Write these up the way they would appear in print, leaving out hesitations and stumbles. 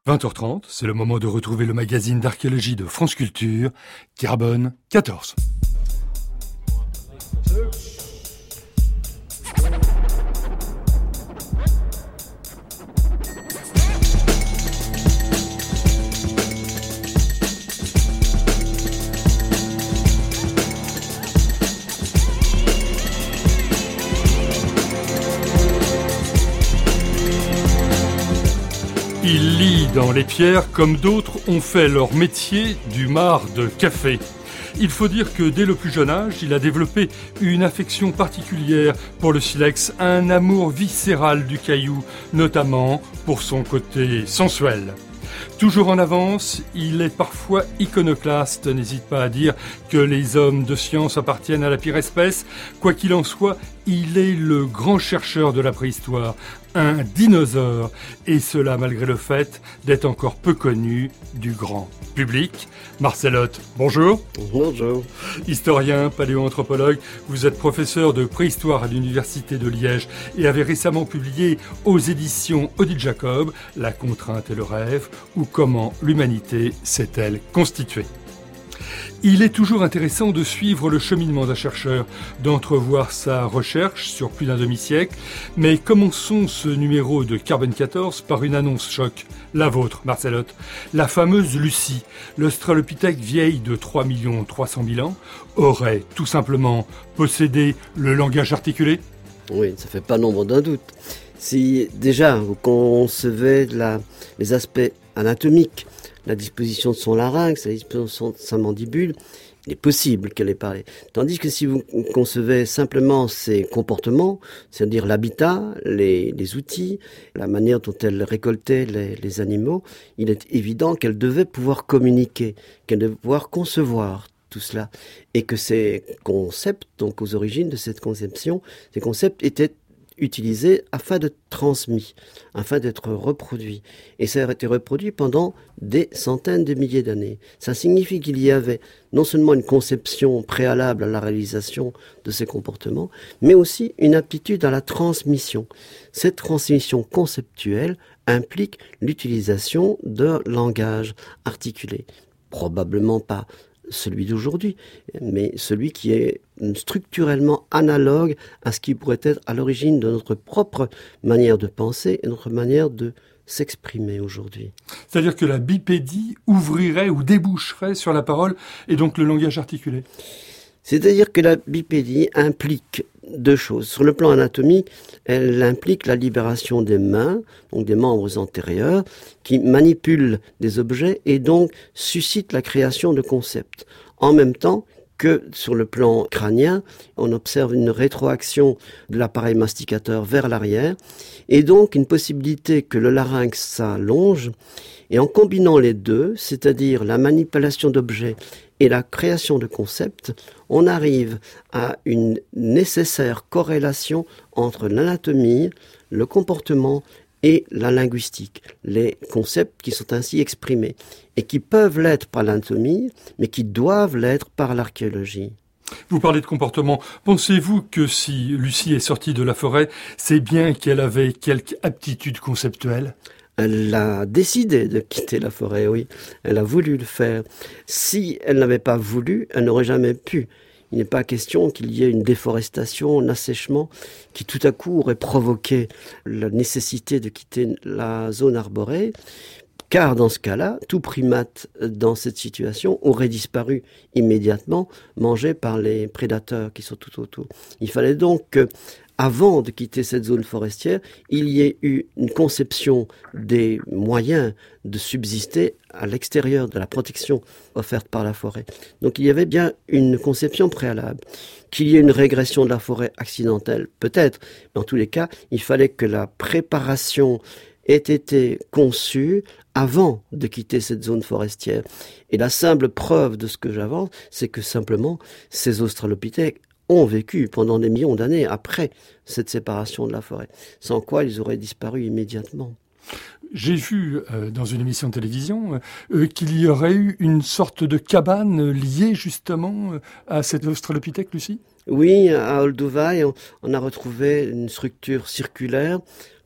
20h30, c'est le moment de retrouver le magazine d'archéologie de France Culture, Carbone 14. Il lit dans les pierres comme d'autres ont fait leur métier du marc de café. Il faut dire que dès le plus jeune âge, il a développé une affection particulière pour le silex, un amour viscéral du caillou, notamment pour son côté sensuel. Toujours en avance, il est parfois iconoclaste, n'hésite pas à dire que les hommes de science appartiennent à la pire espèce. Quoi qu'il en soit, il est le grand chercheur de la préhistoire, un dinosaure, et cela malgré le fait d'être encore peu connu du grand public. Marcel Hoth, bonjour. Bonjour. Historien, paléoanthropologue, vous êtes professeur de préhistoire à l'Université de Liège et avez récemment publié aux éditions Odile Jacob « La contrainte et le rêve » ou « Comment l'humanité s'est-elle constituée ». Il est toujours intéressant de suivre le cheminement d'un chercheur, d'entrevoir sa recherche sur plus d'un demi-siècle. Mais commençons ce numéro de Carbone 14 par une annonce choc, la vôtre, Marcel Hoth. La fameuse Lucie, l'Australopithèque vieille de 3 300 000 ans, aurait tout simplement possédé le langage articulé ? Oui, ça fait pas nombre d'un doute. Si déjà vous concevez les aspects anatomiques, la disposition de son larynx, la disposition de sa mandibule, il est possible qu'elle ait parlé. Tandis que si vous concevez simplement ses comportements, c'est-à-dire l'habitat, les outils, la manière dont elle récoltait les animaux, il est évident qu'elle devait pouvoir communiquer, qu'elle devait pouvoir concevoir tout cela. Et que ces concepts, donc aux origines de cette conception, ces concepts étaient utilisés afin d'être transmis, afin d'être reproduits. Et ça a été reproduit pendant des centaines de milliers d'années. Ça signifie qu'il y avait non seulement une conception préalable à la réalisation de ces comportements, mais aussi une aptitude à la transmission. Cette transmission conceptuelle implique l'utilisation d'un langage articulé. Probablement pas celui d'aujourd'hui, mais celui qui est structurellement analogue à ce qui pourrait être à l'origine de notre propre manière de penser et notre manière de s'exprimer aujourd'hui. C'est-à-dire que la bipédie ouvrirait ou déboucherait sur la parole et donc le langage articulé. C'est-à-dire que la bipédie implique deux choses. Sur le plan anatomique, elle implique la libération des mains, donc des membres antérieurs, qui manipulent des objets et donc suscitent la création de concepts. En même temps que sur le plan crânien, on observe une rétroaction de l'appareil masticateur vers l'arrière et donc une possibilité que le larynx s'allonge. Et en combinant les deux, c'est-à-dire la manipulation d'objets et la création de concepts, on arrive à une nécessaire corrélation entre l'anatomie, le comportement et la linguistique. Les concepts qui sont ainsi exprimés et qui peuvent l'être par l'anatomie, mais qui doivent l'être par l'archéologie. Vous parlez de comportement. Pensez-vous que si Lucie est sortie de la forêt, c'est bien qu'elle avait quelque aptitude conceptuelle ? Elle a décidé de quitter la forêt, oui. Elle a voulu le faire. Si elle n'avait pas voulu, elle n'aurait jamais pu. Il n'est pas question qu'il y ait une déforestation, un assèchement qui tout à coup aurait provoqué la nécessité de quitter la zone arborée. Car dans ce cas-là, tout primate dans cette situation aurait disparu immédiatement, mangé par les prédateurs qui sont tout autour. Il fallait donc que, avant de quitter cette zone forestière, il y ait eu une conception des moyens de subsister à l'extérieur de la protection offerte par la forêt. Donc il y avait bien une conception préalable. Qu'il y ait une régression de la forêt accidentelle, peut-être, mais en tous les cas, il fallait que la préparation ait été conçue avant de quitter cette zone forestière. Et la simple preuve de ce que j'avance, c'est que simplement, ces australopithèques ont vécu pendant des millions d'années après cette séparation de la forêt, sans quoi ils auraient disparu immédiatement. J'ai vu dans une émission de télévision qu'il y aurait eu une sorte de cabane liée justement à cette australopithèque, Lucie ? Oui, à Olduvai, on a retrouvé une structure circulaire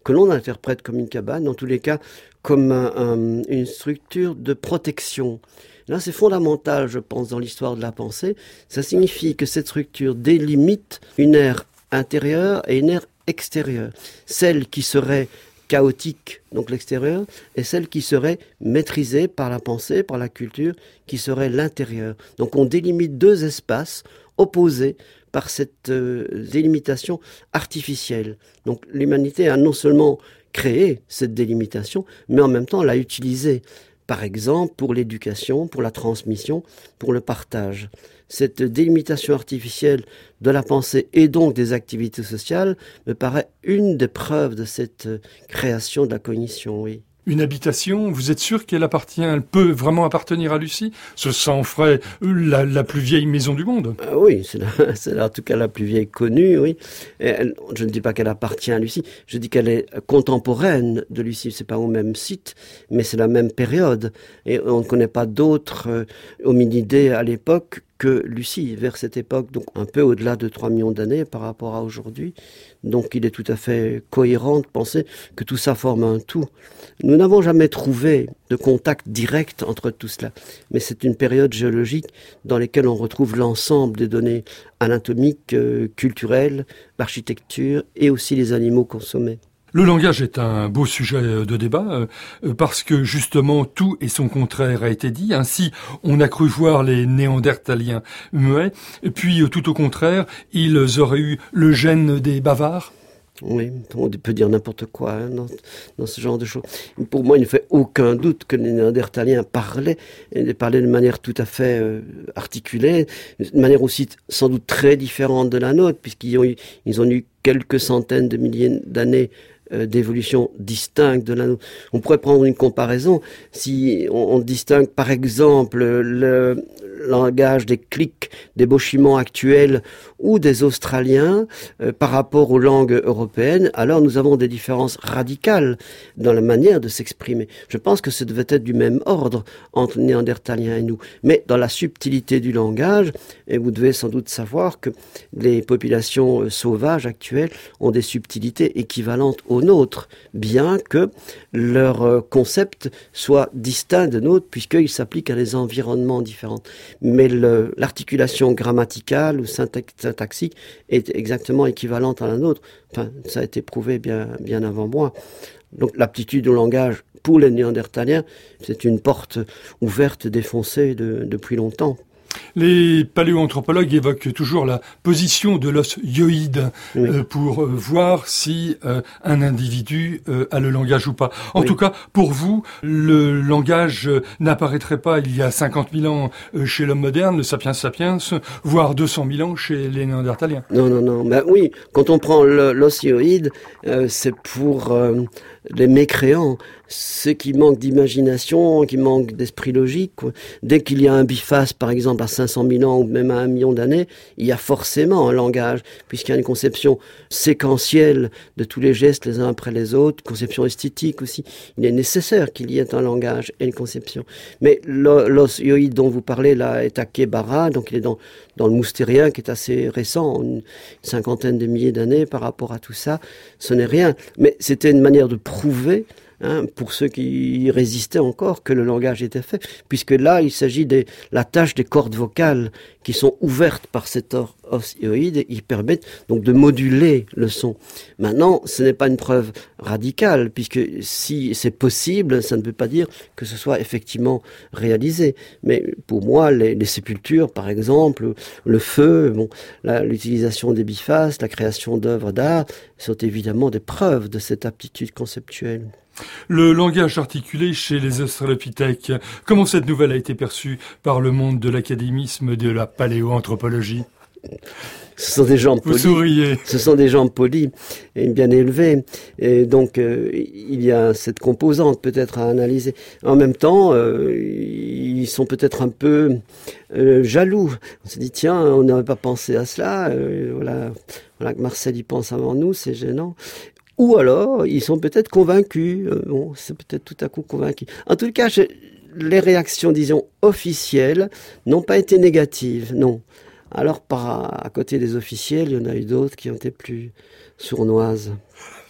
que l'on interprète comme une cabane, en tous les cas comme une structure de protection. Là, c'est fondamental, je pense, dans l'histoire de la pensée. Ça signifie que cette structure délimite une ère intérieure et une ère extérieure. Celle qui serait chaotique, donc l'extérieur, et celle qui serait maîtrisée par la pensée, par la culture, qui serait l'intérieur. Donc on délimite deux espaces opposés par cette délimitation artificielle. Donc l'humanité a non seulement créé cette délimitation, mais en même temps l'a utilisée. Par exemple, pour l'éducation, pour la transmission, pour le partage. Cette délimitation artificielle de la pensée et donc des activités sociales me paraît une des preuves de cette création de la cognition, oui. Une habitation, vous êtes sûr elle peut vraiment appartenir à Lucie? Ce s'en ferait la plus vieille maison du monde. Oui, c'est en tout cas la plus vieille connue, oui. Je ne dis pas qu'elle appartient à Lucie, je dis qu'elle est contemporaine de Lucie. C'est pas au même site, mais c'est la même période. Et on ne connaît pas d'autres hominidés à l'époque que Lucie, vers cette époque, donc un peu au-delà de 3 millions d'années par rapport à aujourd'hui. Donc il est tout à fait cohérent de penser que tout ça forme un tout. Nous n'avons jamais trouvé de contact direct entre tout cela, mais c'est une période géologique dans laquelle on retrouve l'ensemble des données anatomiques, culturelles, l'architecture et aussi les animaux consommés. Le langage est un beau sujet de débat parce que justement tout et son contraire a été dit. Ainsi, on a cru voir les Néandertaliens muets, puis tout au contraire, ils auraient eu le gène des bavards. Oui, on peut dire n'importe quoi dans ce genre de choses. Pour moi, il ne fait aucun doute que les Néandertaliens parlaient, et ils parlaient de manière tout à fait articulée, de manière aussi sans doute très différente de la nôtre, puisqu'ils ont eu quelques centaines de milliers d'années d'évolution distincte de la nôtre. On pourrait prendre une comparaison. Si on distingue par exemple le langage des clics, des Bochimans actuels ou des Australiens par rapport aux langues européennes, alors nous avons des différences radicales dans la manière de s'exprimer. Je pense que ça devait être du même ordre entre Néandertaliens et nous. Mais dans la subtilité du langage, et vous devez sans doute savoir que les populations sauvages actuelles ont des subtilités équivalentes aux nôtres, bien que leur concept soit distinct de nôtres, puisqu'il s'applique à des environnements différents. Mais l'articulation grammaticale ou syntaxique est exactement équivalente à la nôtre. Enfin, ça a été prouvé bien avant moi. Donc l'aptitude au langage pour les Néandertaliens, c'est une porte ouverte, défoncée depuis longtemps. Les paléoanthropologues évoquent toujours la position de l'os hyoïde pour voir si un individu a le langage ou pas. En tout cas, pour vous, le langage n'apparaîtrait pas il y a 50 000 ans chez l'homme moderne, le sapiens sapiens, voire 200 000 ans chez les Néandertaliens. Non. Ben oui, quand on prend l'os hyoïde, c'est pour les mécréants, ceux qui manquent d'imagination, qui manquent d'esprit logique. Dès qu'il y a un biface, par exemple, à 500 000 ans ou même à 1 million d'années, il y a forcément un langage, puisqu'il y a une conception séquentielle de tous les gestes les uns après les autres, conception esthétique aussi. Il est nécessaire qu'il y ait un langage et une conception. Mais l'os hyoïde dont vous parlez là est à Kebara, donc il est dans le Moustérien, qui est assez récent, une cinquantaine de milliers d'années par rapport à tout ça. Ce n'est rien. Mais c'était une manière de prouver, pour ceux qui résistaient encore, que le langage était fait, puisque là, il s'agit de la tâche des cordes vocales qui sont ouvertes par cet os hyoïde et qui permettent donc de moduler le son. Maintenant, ce n'est pas une preuve radicale, puisque si c'est possible, ça ne veut pas dire que ce soit effectivement réalisé. Mais pour moi, les sépultures, par exemple, le feu, l'utilisation des bifaces, la création d'œuvres d'art, sont évidemment des preuves de cette aptitude conceptuelle. Le langage articulé chez les australopithèques, comment cette nouvelle a été perçue par le monde de l'académisme de la paléoanthropologie ? Ce sont des gens polis. Vous souriez. Ce sont des gens polis et bien élevés. Et donc, il y a cette composante peut-être à analyser. En même temps, ils sont peut-être un peu jaloux. On se dit, tiens, on n'avait pas pensé à cela. Voilà que Marcel y pense avant nous, c'est gênant. Ou alors, ils sont peut-être convaincus. C'est peut-être tout à coup convaincus. En tout cas, les réactions, disons, officielles n'ont pas été négatives, non. Alors, à côté des officiels, il y en a eu d'autres qui ont été plus sournoises.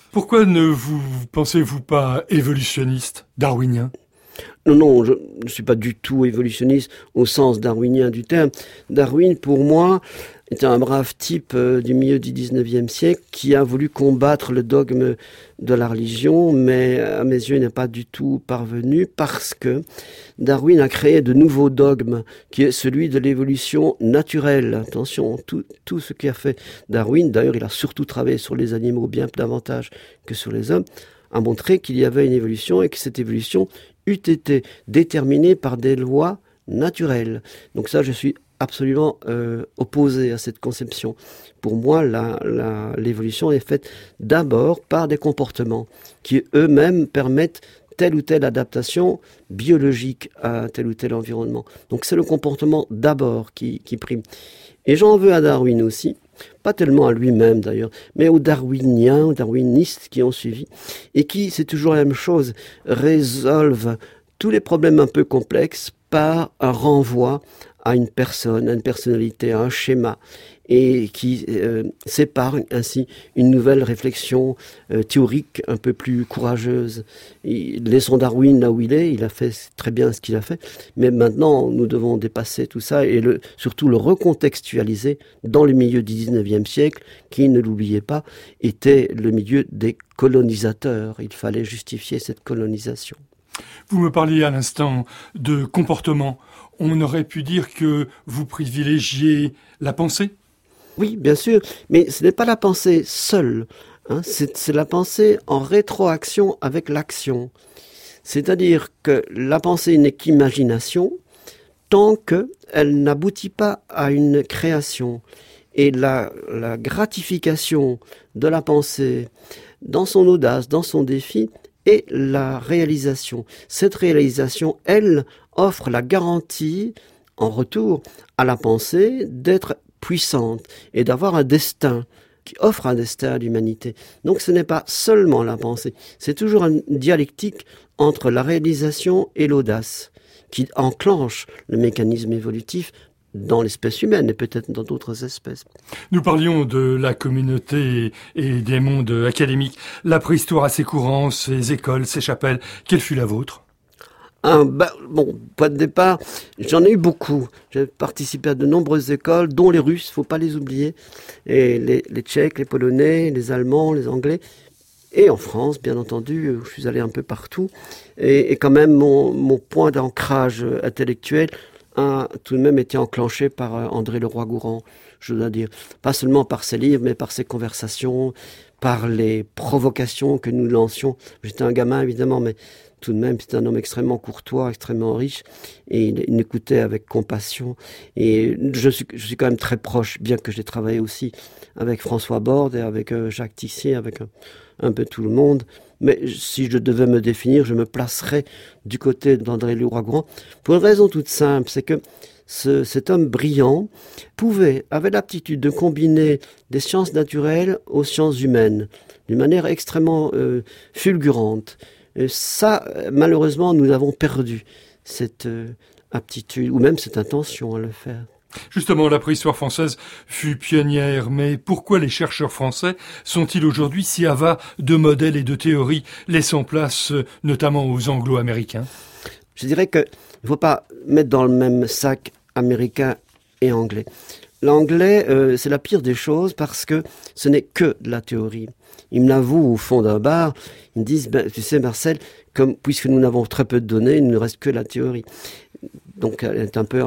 Pourquoi ne vous pensez-vous pas évolutionniste, darwinien ? Non, je ne suis pas du tout évolutionniste au sens darwinien du terme. Darwin, pour moi, était un brave type du milieu du 19e siècle qui a voulu combattre le dogme de la religion, mais à mes yeux, il n'est pas du tout parvenu parce que Darwin a créé de nouveaux dogmes, qui est celui de l'évolution naturelle. Attention, tout ce qui a fait Darwin, d'ailleurs, il a surtout travaillé sur les animaux bien davantage que sur les hommes, a montré qu'il y avait une évolution et que cette évolution eût été déterminée par des lois naturelles. Donc ça, je suis absolument opposé à cette conception. Pour moi, l'évolution est faite d'abord par des comportements qui eux-mêmes permettent telle ou telle adaptation biologique à tel ou tel environnement. Donc c'est le comportement d'abord qui prime. Et j'en veux à Darwin aussi, pas tellement à lui-même d'ailleurs, mais aux darwiniens, aux darwinistes qui ont suivi, et qui, c'est toujours la même chose, résolvent tous les problèmes un peu complexes par un renvoi à une personne, à une personnalité, à un schéma, et qui sépare ainsi une nouvelle réflexion théorique un peu plus courageuse. Laissons Darwin là où il a fait très bien ce qu'il a fait, mais maintenant nous devons dépasser tout ça et surtout le recontextualiser dans le milieu du 19e siècle, qui, ne l'oubliez pas, était le milieu des colonisateurs. Il fallait justifier cette colonisation. Vous me parliez à l'instant de comportement. On aurait pu dire que vous privilégiez la pensée ? Oui, bien sûr, mais ce n'est pas la pensée seule, hein, c'est la pensée en rétroaction avec l'action. C'est-à-dire que la pensée n'est qu'imagination tant qu'elle n'aboutit pas à une création. Et la gratification de la pensée dans son audace, dans son défi, est la réalisation. Cette réalisation, elle, offre la garantie, en retour à la pensée, d'être puissante et d'avoir un destin qui offre un destin à l'humanité. Donc ce n'est pas seulement la pensée, c'est toujours une dialectique entre la réalisation et l'audace qui enclenche le mécanisme évolutif dans l'espèce humaine et peut-être dans d'autres espèces. Nous parlions de la communauté et des mondes académiques. La préhistoire a ses courants, ses écoles, ses chapelles. Quelle fut la vôtre ? Point de départ, j'en ai eu beaucoup. J'ai participé à de nombreuses écoles, dont les Russes, faut pas les oublier, et les Tchèques, les Polonais, les Allemands, les Anglais, et en France, bien entendu, où je suis allé un peu partout. Et quand même, mon point d'ancrage intellectuel a tout de même été enclenché par André Leroi-Gourhan, je dois dire. Pas seulement par ses livres, mais par ses conversations, par les provocations que nous lancions. J'étais un gamin, évidemment, mais tout de même, c'était un homme extrêmement courtois, extrêmement riche, et il écoutait avec compassion. Et je suis quand même très proche, bien que j'ai travaillé aussi avec François Borde et avec Jacques Tissier, avec un peu tout le monde. Mais si je devais me définir, je me placerais du côté d'André Leroi-Gourhan, pour une raison toute simple, c'est que cet homme brillant avait l'aptitude de combiner des sciences naturelles aux sciences humaines, d'une manière extrêmement fulgurante. Et ça, malheureusement, nous avons perdu cette aptitude, ou même cette intention à le faire. Justement, la préhistoire française fut pionnière, mais pourquoi les chercheurs français sont-ils aujourd'hui si avares de modèles et de théories, laissant place notamment aux anglo-américains ? Je dirais qu'il ne faut pas mettre dans le même sac américain et anglais. L'anglais, c'est la pire des choses parce que ce n'est que de la théorie. Ils me l'avouent au fond d'un bar, ils me disent, tu sais Marcel, puisque nous n'avons très peu de données, il ne reste que la théorie. Donc elle est un peu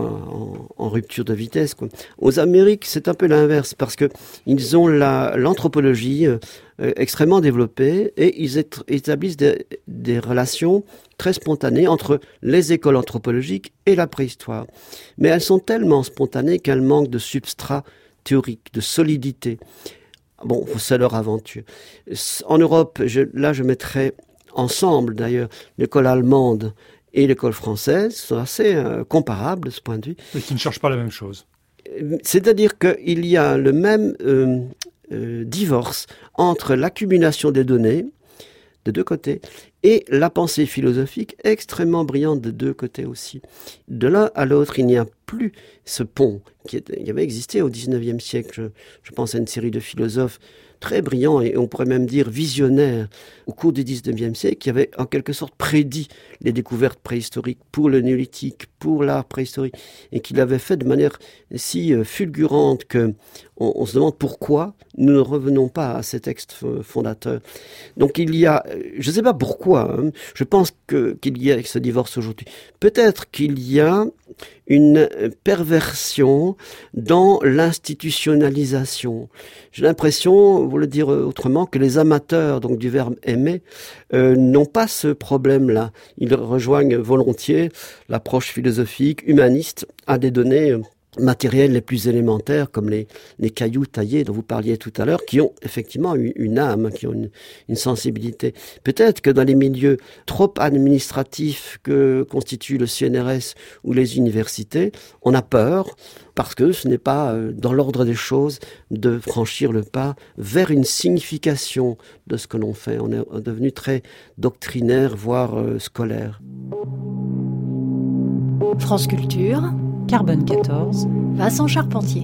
en rupture de vitesse, quoi. Aux Amériques, c'est un peu l'inverse, parce que ils ont l'anthropologie extrêmement développée et ils établissent des relations très spontanées entre les écoles anthropologiques et la préhistoire. Mais elles sont tellement spontanées qu'elles manquent de substrat théorique, de solidité. Bon, c'est leur aventure. En Europe, je mettrais ensemble, d'ailleurs, l'école allemande et l'école française, sont assez comparables de ce point de vue. Et qui ne cherchent pas la même chose. C'est-à-dire qu'il y a le même divorce entre l'accumulation des données, de deux côtés, et la pensée philosophique extrêmement brillante de deux côtés aussi. De l'un à l'autre, il n'y a plus ce pont qui avait existé au XIXe siècle. Je pense à une série de philosophes très brillants et on pourrait même dire visionnaires au cours du 19e siècle qui avaient en quelque sorte prédit les découvertes préhistoriques pour le néolithique, pour l'art préhistorique et qui l'avaient fait de manière si fulgurante que on se demande pourquoi nous ne revenons pas à ces textes fondateurs. Donc il y a, je ne sais pas pourquoi, je pense qu'il y a ce divorce aujourd'hui. Peut-être qu'il y a une perversion dans l'institutionnalisation. J'ai l'impression, pour le dire autrement, que les amateurs donc du verbe aimer n'ont pas ce problème-là. Ils rejoignent volontiers l'approche philosophique, humaniste, à des données matériels les plus élémentaires, comme les cailloux taillés dont vous parliez tout à l'heure, qui ont effectivement une âme, qui ont une sensibilité. Peut-être que dans les milieux trop administratifs que constituent le CNRS ou les universités, on a peur, parce que ce n'est pas dans l'ordre des choses de franchir le pas vers une signification de ce que l'on fait. On est devenu très doctrinaire, voire scolaire. France Culture, Carbone 14, Vincent Charpentier.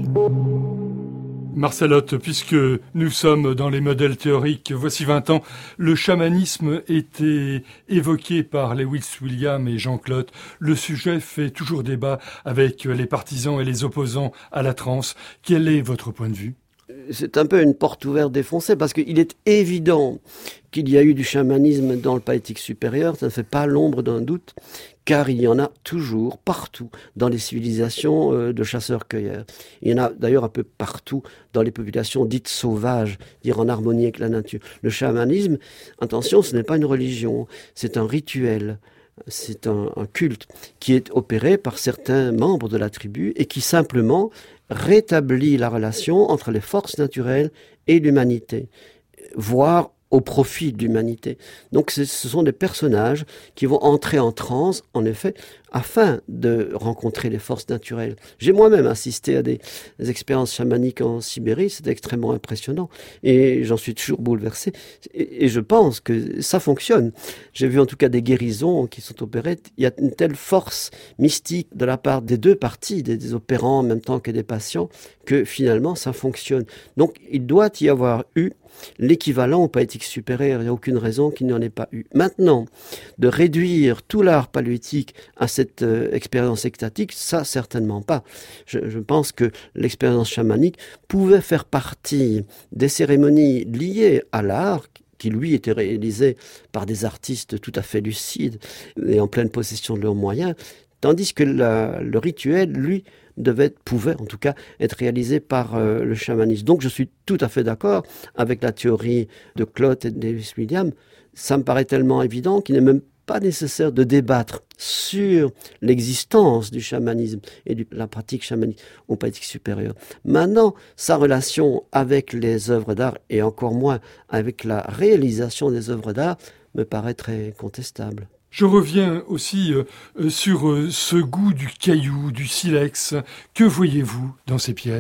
Marcelotte, puisque nous sommes dans les modèles théoriques, voici 20 ans, le chamanisme était évoqué par Lewis Williams et Jean Clotte. Le sujet fait toujours débat avec les partisans et les opposants à la transe. Quel est votre point de vue ? C'est un peu une porte ouverte défoncée parce qu'il est évident qu'il y a eu du chamanisme dans le païtique supérieur, ça ne fait pas l'ombre d'un doute, car il y en a toujours, partout, dans les civilisations de chasseurs-cueilleurs. Il y en a d'ailleurs un peu partout dans les populations dites sauvages, dire en harmonie avec la nature. Le chamanisme, attention, ce n'est pas une religion, c'est un rituel. C'est un culte qui est opéré par certains membres de la tribu et qui simplement rétablit la relation entre les forces naturelles et l'humanité, voire au profit de l'humanité. Donc ce sont des personnages qui vont entrer en transe, en effet, afin de rencontrer les forces naturelles. J'ai moi-même assisté à des expériences chamaniques en Sibérie, c'est extrêmement impressionnant, et j'en suis toujours bouleversé, et je pense que ça fonctionne. J'ai vu en tout cas des guérisons qui sont opérées, il y a une telle force mystique de la part des deux parties, des opérants en même temps que des patients, que finalement ça fonctionne. Donc il doit y avoir eu l'équivalent au païtique supérieur, il n'y a aucune raison qu'il n'y en ait pas eu. Maintenant, de réduire tout l'art paléolithique à cette expérience extatique, ça certainement pas. Je pense que l'expérience chamanique pouvait faire partie des cérémonies liées à l'art, qui lui était réalisé par des artistes tout à fait lucides et en pleine possession de leurs moyens, tandis que le rituel, lui, pouvait en tout cas être réalisé par le chamanisme. Donc je suis tout à fait d'accord avec la théorie de Clotte et de Lewis Williams. Ça me paraît tellement évident qu'il n'est même pas nécessaire de débattre sur l'existence du chamanisme et de la pratique chamanique au païtique supérieur. Maintenant, sa relation avec les œuvres d'art et encore moins avec la réalisation des œuvres d'art me paraît très contestable. Je reviens aussi sur ce goût du caillou, du silex. Que voyez-vous dans ces pierres ?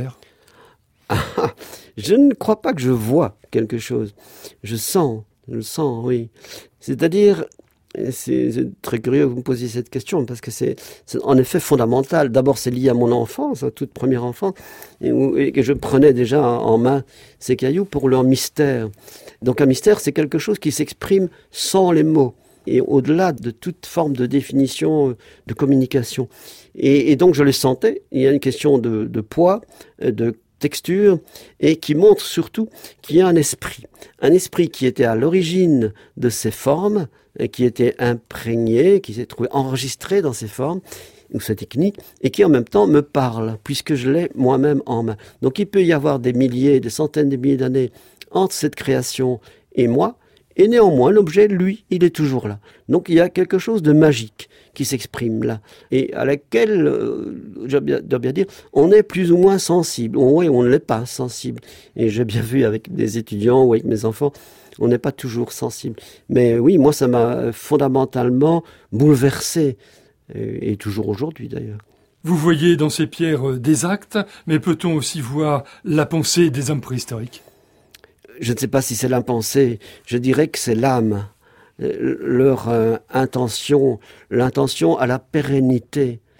Je ne crois pas que je vois quelque chose. Je le sens, oui. C'est-à-dire, c'est très curieux que vous me posiez cette question, parce que c'est en effet fondamental. D'abord, c'est lié à mon enfance, à toute première enfance, et que je prenais déjà en main ces cailloux pour leur mystère. Donc un mystère, c'est quelque chose qui s'exprime sans les mots, et au-delà de toute forme de définition, de communication. Et donc je le sentais, il y a une question de poids, de texture, et qui montre surtout qu'il y a un esprit qui était à l'origine de ces formes, et qui était imprégné, qui s'est trouvé enregistré dans ces formes, ou ces techniques, et qui en même temps me parle, puisque je l'ai moi-même en main. Donc il peut y avoir des milliers, des centaines de milliers d'années entre cette création et moi, et néanmoins, l'objet, lui, il est toujours là. Donc il y a quelque chose de magique qui s'exprime là, et à laquelle, je dois bien dire, on est plus ou moins sensible. Oui, on ne l'est pas sensible. Et j'ai bien vu avec des étudiants ou avec mes enfants, on n'est pas toujours sensible. Mais oui, moi, ça m'a fondamentalement bouleversé, et toujours aujourd'hui d'ailleurs. Vous voyez dans ces pierres des actes, mais peut-on aussi voir la pensée des hommes préhistoriques ? Je ne sais pas si c'est l'impensé, je dirais que c'est l'âme, leur intention, l'intention à la pérennité.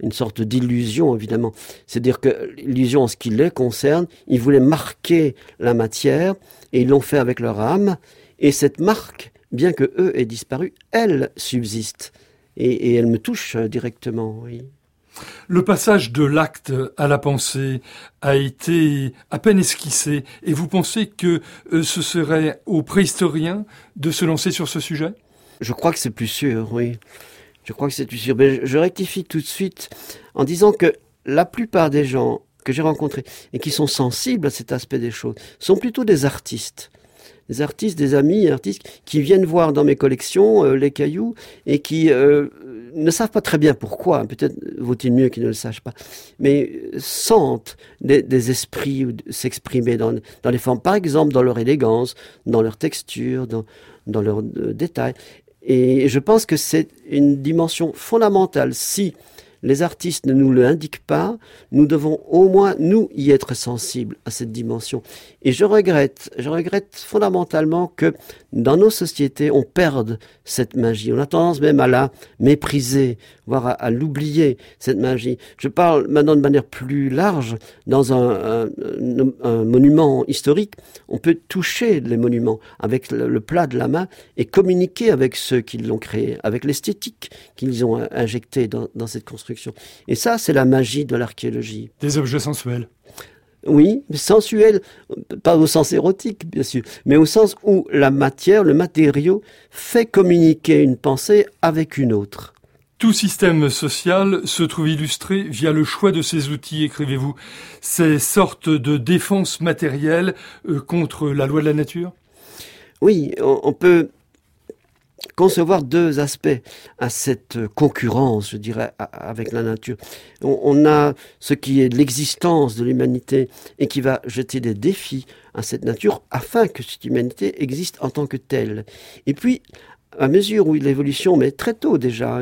une sorte d'illusion, évidemment. C'est-à-dire que l'illusion, en ce qui les concerne, ils voulaient marquer la matière, et ils l'ont fait avec leur âme, et cette marque, bien que eux aient disparu, elle subsiste, et elle me touche directement, oui. Le passage de l'acte à la pensée a été à peine esquissé, et vous pensez que ce serait aux préhistoriens de se lancer sur ce sujet ? Je crois que c'est plus sûr, oui. Je crois que c'est plus sûr. Mais je rectifie tout de suite en disant que la plupart des gens que j'ai rencontrés et qui sont sensibles à cet aspect des choses sont plutôt des artistes. Des artistes, des amis artistes qui viennent voir dans mes collections les cailloux et qui ne savent pas très bien pourquoi, peut-être vaut-il mieux qu'ils ne le sachent pas, mais sentent des esprits s'exprimer dans les formes, par exemple dans leur élégance, dans leur texture, dans leurs détails. Et je pense que c'est une dimension fondamentale. Si les artistes ne nous le indiquent pas, nous devons au moins, nous, y être sensibles à cette dimension. Et je regrette fondamentalement que dans nos sociétés, on perde cette magie. On a tendance même à la mépriser, voire à l'oublier, cette magie. Je parle maintenant de manière plus large. Dans un monument historique, on peut toucher les monuments avec le plat de la main et communiquer avec ceux qui l'ont créé, avec l'esthétique qu'ils ont injectée dans cette construction. Et ça, c'est la magie de l'archéologie. Des objets sensuels. Oui, sensuels, pas au sens érotique, bien sûr, mais au sens où la matière, le matériau, fait communiquer une pensée avec une autre. Tout système social se trouve illustré via le choix de ses outils, écrivez-vous. Ces sortes de défense matérielle contre la loi de la nature ? Oui, on peut concevoir deux aspects à cette concurrence, je dirais, avec la nature. On a ce qui est l'existence de l'humanité et qui va jeter des défis à cette nature afin que cette humanité existe en tant que telle. Et puis, à mesure où l'évolution, mais très tôt déjà,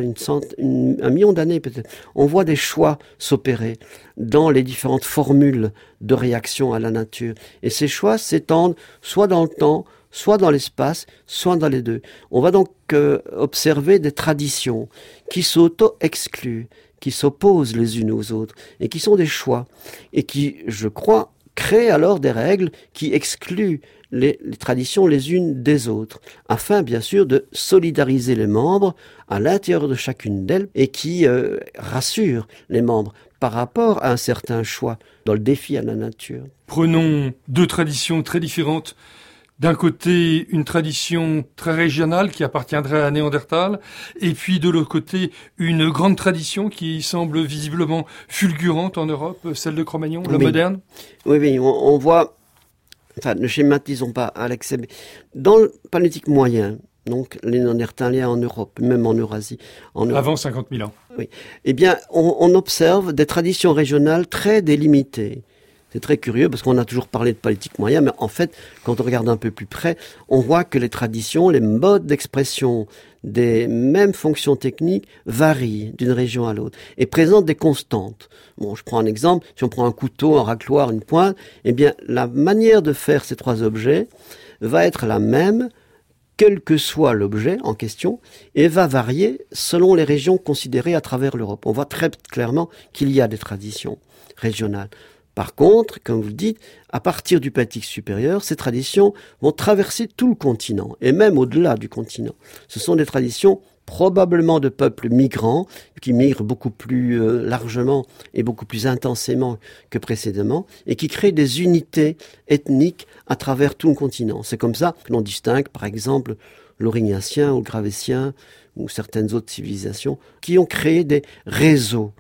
un million d'années peut-être, on voit des choix s'opérer dans les différentes formules de réaction à la nature. Et ces choix s'étendent soit dans le temps, soit dans l'espace, soit dans les deux. On va donc observer des traditions qui s'auto-excluent, qui s'opposent les unes aux autres, et qui sont des choix, et qui, je crois, créent alors des règles qui excluent les traditions les unes des autres, afin bien sûr de solidariser les membres à l'intérieur de chacune d'elles, et qui rassurent les membres par rapport à un certain choix dans le défi à la nature. Prenons deux traditions très différentes. D'un côté, une tradition très régionale qui appartiendrait à Néandertal, et puis de l'autre côté, une grande tradition qui semble visiblement fulgurante en Europe, celle de Cro-Magnon, l'homme moderne. Oui, on voit, enfin, ne schématisons pas à l'excès, mais dans le paléolithique moyen, donc les Néandertaliens en Europe, même en Eurasie. Avant 50 000 ans. Oui. Eh bien, on observe des traditions régionales très délimitées. C'est très curieux parce qu'on a toujours parlé de paléolithique moyen, mais en fait, quand on regarde un peu plus près, on voit que les traditions, les modes d'expression des mêmes fonctions techniques varient d'une région à l'autre et présentent des constantes. Bon, je prends un exemple. Si on prend un couteau, un racloir, une pointe, eh bien, la manière de faire ces trois objets va être la même, quel que soit l'objet en question, et va varier selon les régions considérées à travers l'Europe. On voit très clairement qu'il y a des traditions régionales. Par contre, comme vous le dites, à partir du Paléolithique supérieur, ces traditions vont traverser tout le continent, et même au-delà du continent. Ce sont des traditions probablement de peuples migrants, qui migrent beaucoup plus largement et beaucoup plus intensément que précédemment, et qui créent des unités ethniques à travers tout le continent. C'est comme ça que l'on distingue, par exemple, l'Aurignacien ou le Gravétien, ou certaines autres civilisations, qui ont créé des réseaux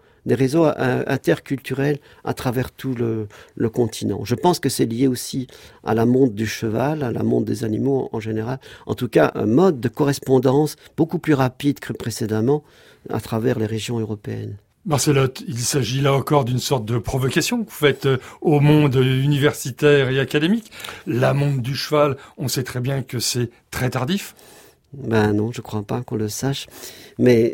interculturels à travers tout le continent. Je pense que c'est lié aussi à la monte du cheval, à la monte des animaux en général. En tout cas, un mode de correspondance beaucoup plus rapide que précédemment à travers les régions européennes. Marcelotte, il s'agit là encore d'une sorte de provocation que vous faites au monde universitaire et académique. La monte du cheval, on sait très bien que c'est très tardif. Ben non, je crois pas qu'on le sache. Mais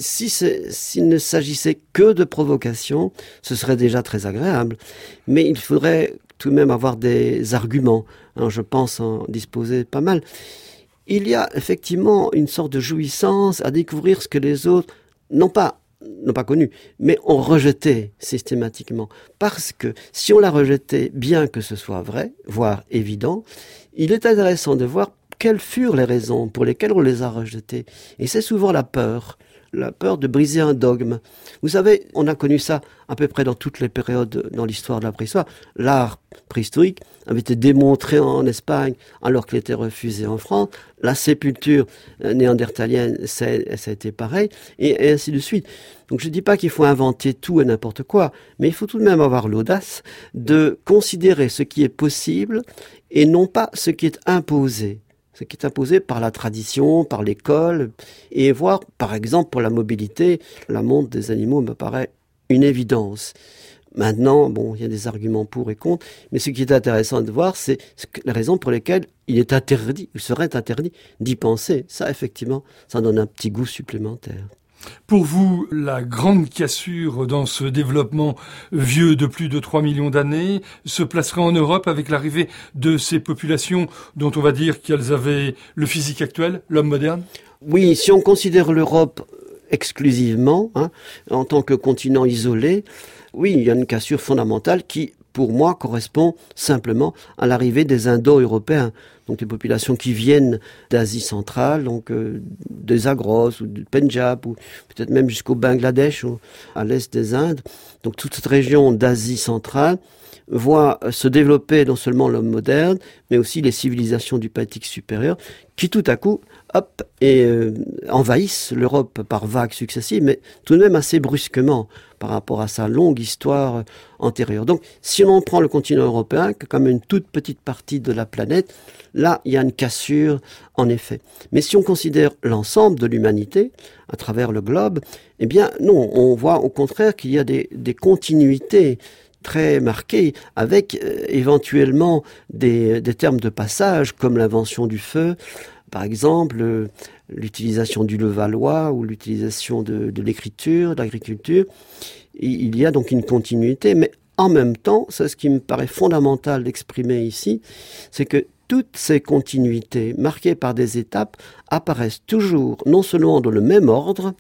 s'il ne s'agissait que de provocation, ce serait déjà très agréable. Mais il faudrait tout de même avoir des arguments. Je pense en disposer pas mal. Il y a effectivement une sorte de jouissance à découvrir ce que les autres n'ont pas non pas connue, mais on rejetait systématiquement. Parce que si on la rejetait, bien que ce soit vrai, voire évident, il est intéressant de voir quelles furent les raisons pour lesquelles on les a rejetés. Et c'est souvent la peur de briser un dogme. Vous savez, on a connu ça à peu près dans toutes les périodes dans l'histoire de la préhistoire. L'art préhistorique avait été démontré en Espagne alors qu'il était refusé en France. La sépulture néandertalienne, ça a été pareil, et ainsi de suite. Donc je ne dis pas qu'il faut inventer tout et n'importe quoi, mais il faut tout de même avoir l'audace de considérer ce qui est possible et non pas ce qui est imposé. Ce qui est imposé par la tradition, par l'école, et voir, par exemple, pour la mobilité, la montre des animaux me paraît une évidence. Maintenant, bon, il y a des arguments pour et contre, mais ce qui est intéressant de voir, c'est les raisons pour lesquelles il serait interdit d'y penser. Ça, effectivement, ça donne un petit goût supplémentaire. Pour vous, la grande cassure dans ce développement vieux de plus de 3 millions d'années se placerait en Europe avec l'arrivée de ces populations dont on va dire qu'elles avaient le physique actuel, l'homme moderne ? Oui, si on considère l'Europe exclusivement, en tant que continent isolé, oui, il y a une cassure fondamentale qui, pour moi, correspond simplement à l'arrivée des Indo-Européens, donc des populations qui viennent d'Asie centrale, donc des Zagros ou du Pendjab, ou peut-être même jusqu'au Bangladesh, ou à l'est des Indes. Donc toute cette région d'Asie centrale voit se développer non seulement l'homme moderne, mais aussi les civilisations du Pacifique supérieur, qui tout à coup, envahissent l'Europe par vagues successives, mais tout de même assez brusquement par rapport à sa longue histoire antérieure. Donc, si on prend le continent européen, comme une toute petite partie de la planète, là, il y a une cassure, en effet. Mais si on considère l'ensemble de l'humanité, à travers le globe, eh bien, non, on voit au contraire qu'il y a des continuités très marquées, avec éventuellement des termes de passage, comme l'invention du feu, par exemple, l'utilisation du levallois ou l'utilisation de l'écriture, de l'agriculture. Il y a donc une continuité, mais en même temps, c'est ce qui me paraît fondamental d'exprimer ici, c'est que toutes ces continuités marquées par des étapes apparaissent toujours, non seulement dans le même ordre,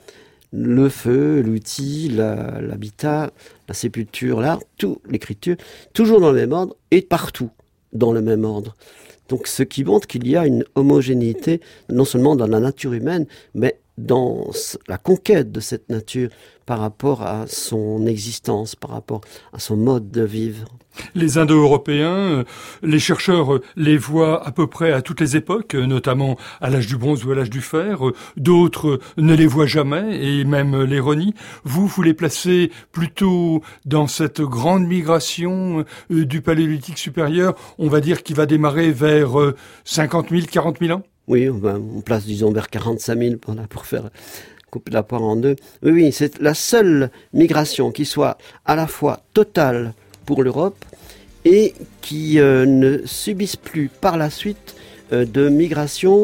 le feu, l'outil, l'habitat, la sépulture, l'art, tout, l'écriture, toujours dans le même ordre et partout dans le même ordre. Donc ce qui montre qu'il y a une homogénéité non seulement dans la nature humaine, mais dans la conquête de cette nature par rapport à son existence, par rapport à son mode de vivre. Les Indo-Européens, les chercheurs les voient à peu près à toutes les époques, notamment à l'âge du bronze ou à l'âge du fer. D'autres ne les voient jamais et même les renient. Vous les placez plutôt dans cette grande migration du Paléolithique supérieur, on va dire qui va démarrer vers 50 000, 40 000 ans ? Oui, on place, disons, vers 45 000 pour faire couper la poire en deux. Oui, c'est la seule migration qui soit à la fois totale pour l'Europe et qui ne subisse plus par la suite de migration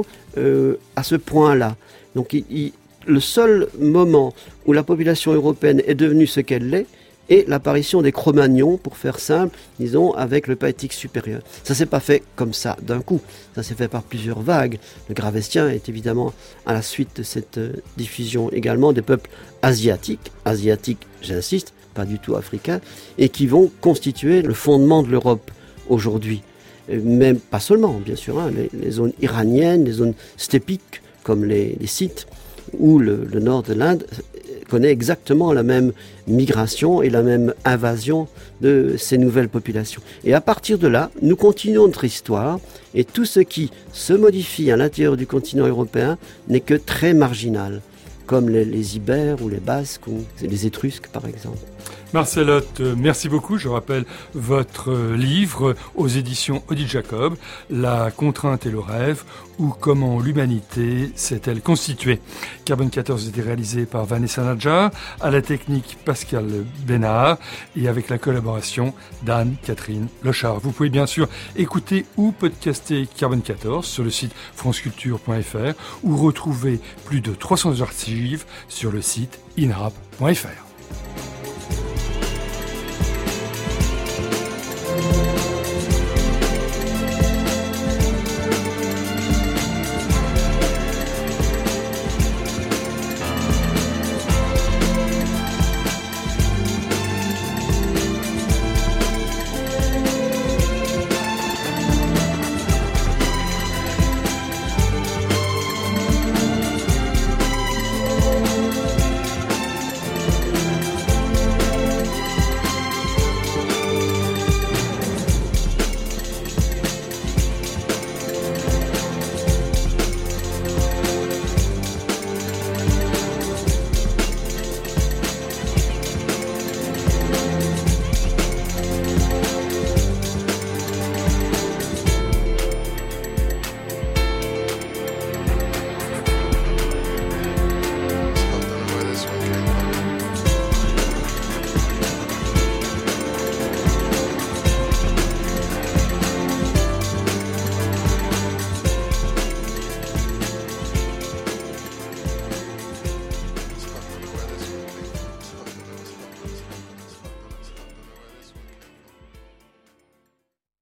à ce point-là. Donc le seul moment où la population européenne est devenue ce qu'elle est, et l'apparition des Cro-Magnons, pour faire simple, disons, avec le Pacifique supérieur. Ça s'est pas fait comme ça, d'un coup. Ça s'est fait par plusieurs vagues. Le Gravestien est évidemment à la suite de cette diffusion également des peuples asiatiques, j'insiste, pas du tout africains, et qui vont constituer le fondement de l'Europe aujourd'hui. Mais pas seulement, bien sûr, les zones iraniennes, les zones steppiques, comme les Scythes, ou le nord de l'Inde, connaît exactement la même migration et la même invasion de ces nouvelles populations. Et à partir de là, nous continuons notre histoire et tout ce qui se modifie à l'intérieur du continent européen n'est que très marginal, comme les Ibères ou les Basques ou les Étrusques par exemple. Marcel Hoth, merci beaucoup. Je rappelle votre livre aux éditions Odile Jacob, La contrainte et le rêve, ou comment l'humanité s'est-elle constituée. Carbone 14 était réalisé par Vanessa Nadjar, à la technique Pascal Bénard et avec la collaboration d'Anne-Catherine Lochard. Vous pouvez bien sûr écouter ou podcaster Carbone 14 sur le site franceculture.fr ou retrouver plus de 300 archives sur le site inrap.fr.